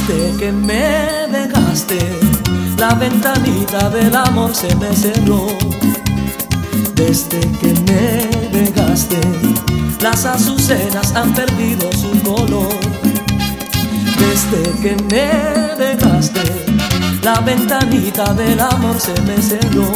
Desde que me dejaste, la ventanita del amor se me cerró. Desde que me dejaste, las azucenas han perdido su color. Desde que me dejaste, la ventanita del amor se me cerró.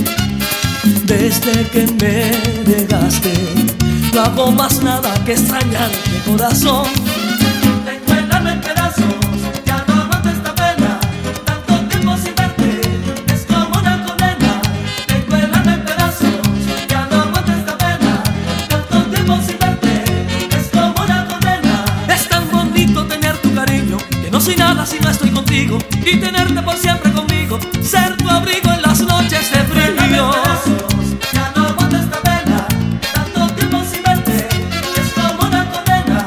Desde que me dejaste, no hago más nada que extrañarte, corazón. Recuérdame en pedazos, ya no aguanto esta pena. Tanto tiempo sin verte, es como una condena. Recuérdame en pedazos, ya no aguanto esta pena. Tanto tiempo sin verte, es como una condena. Es tan bonito tener tu cariño, que no soy nada si no estoy contigo. Y tenerte por siempre conmigo, ser tu abrigo en las noches de Recuérdame en frío. pedazos, ya no aguanto esta pena. Tanto tiempo sin verte, es como una condena.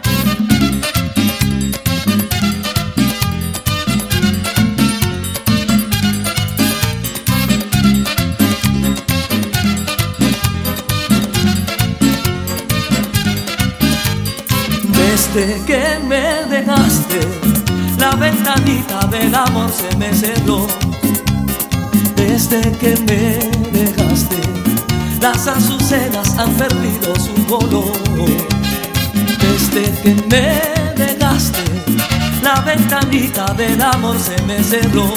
Desde que me dejaste, la ventanita del amor se me cerró. Desde que me dejaste, las azucenas han perdido su color. Desde que me dejaste, la ventanita del amor se me cerró.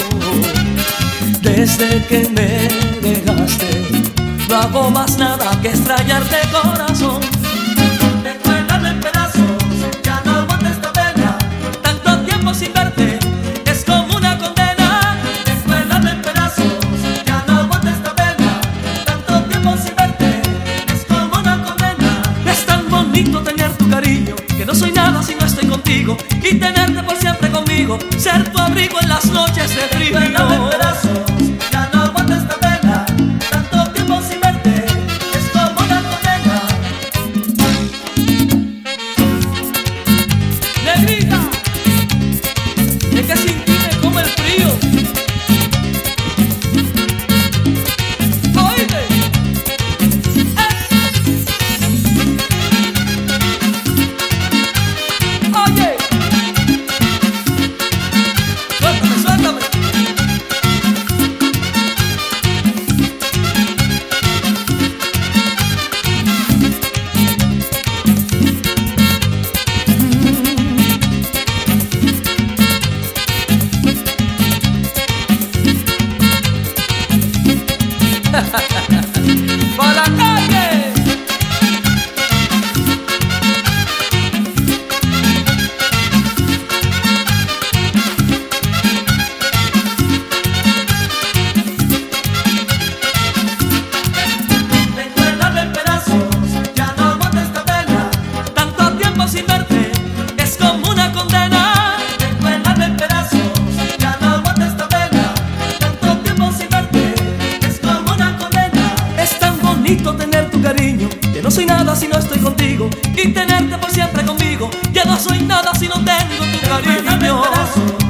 Desde que me dejaste, no hago más nada que extrañarte, corazón. Recuérdame en pedazos, ya no aguanto esta pena. Tanto tiempo sin verte, es como una condena. Recuérdame en pedazos, ya no aguanto esta pena. Tanto tiempo sin verte, es como una condena. Es tan bonito tener tu cariño, que no soy nada si no estoy contigo. Y tenerte por siempre conmigo, ser tu abrigo en las noches de frío. Recuérdame en pedazos, ya no aguanto esta pena. Tanto tiempo sin verte, es como una condena. Negrita, es que sin ti me come el frío. Oíste, oye, suéltame, suéltame. ¡Para la calle! Recuérdame en pedazos, ya no aguanto esta pena. Tanto tiempo sin verte, es como una condena. Recuérdame en pedazos, ya no aguanto esta pena. Tanto tiempo sin verte, es como una condena. Es tan bonito tener tu cariño, que no soy nada si no estoy contigo. Y tenerte por siempre conmigo, ya no soy nada si no tengo tu Recuérdame en cariño. pedazos,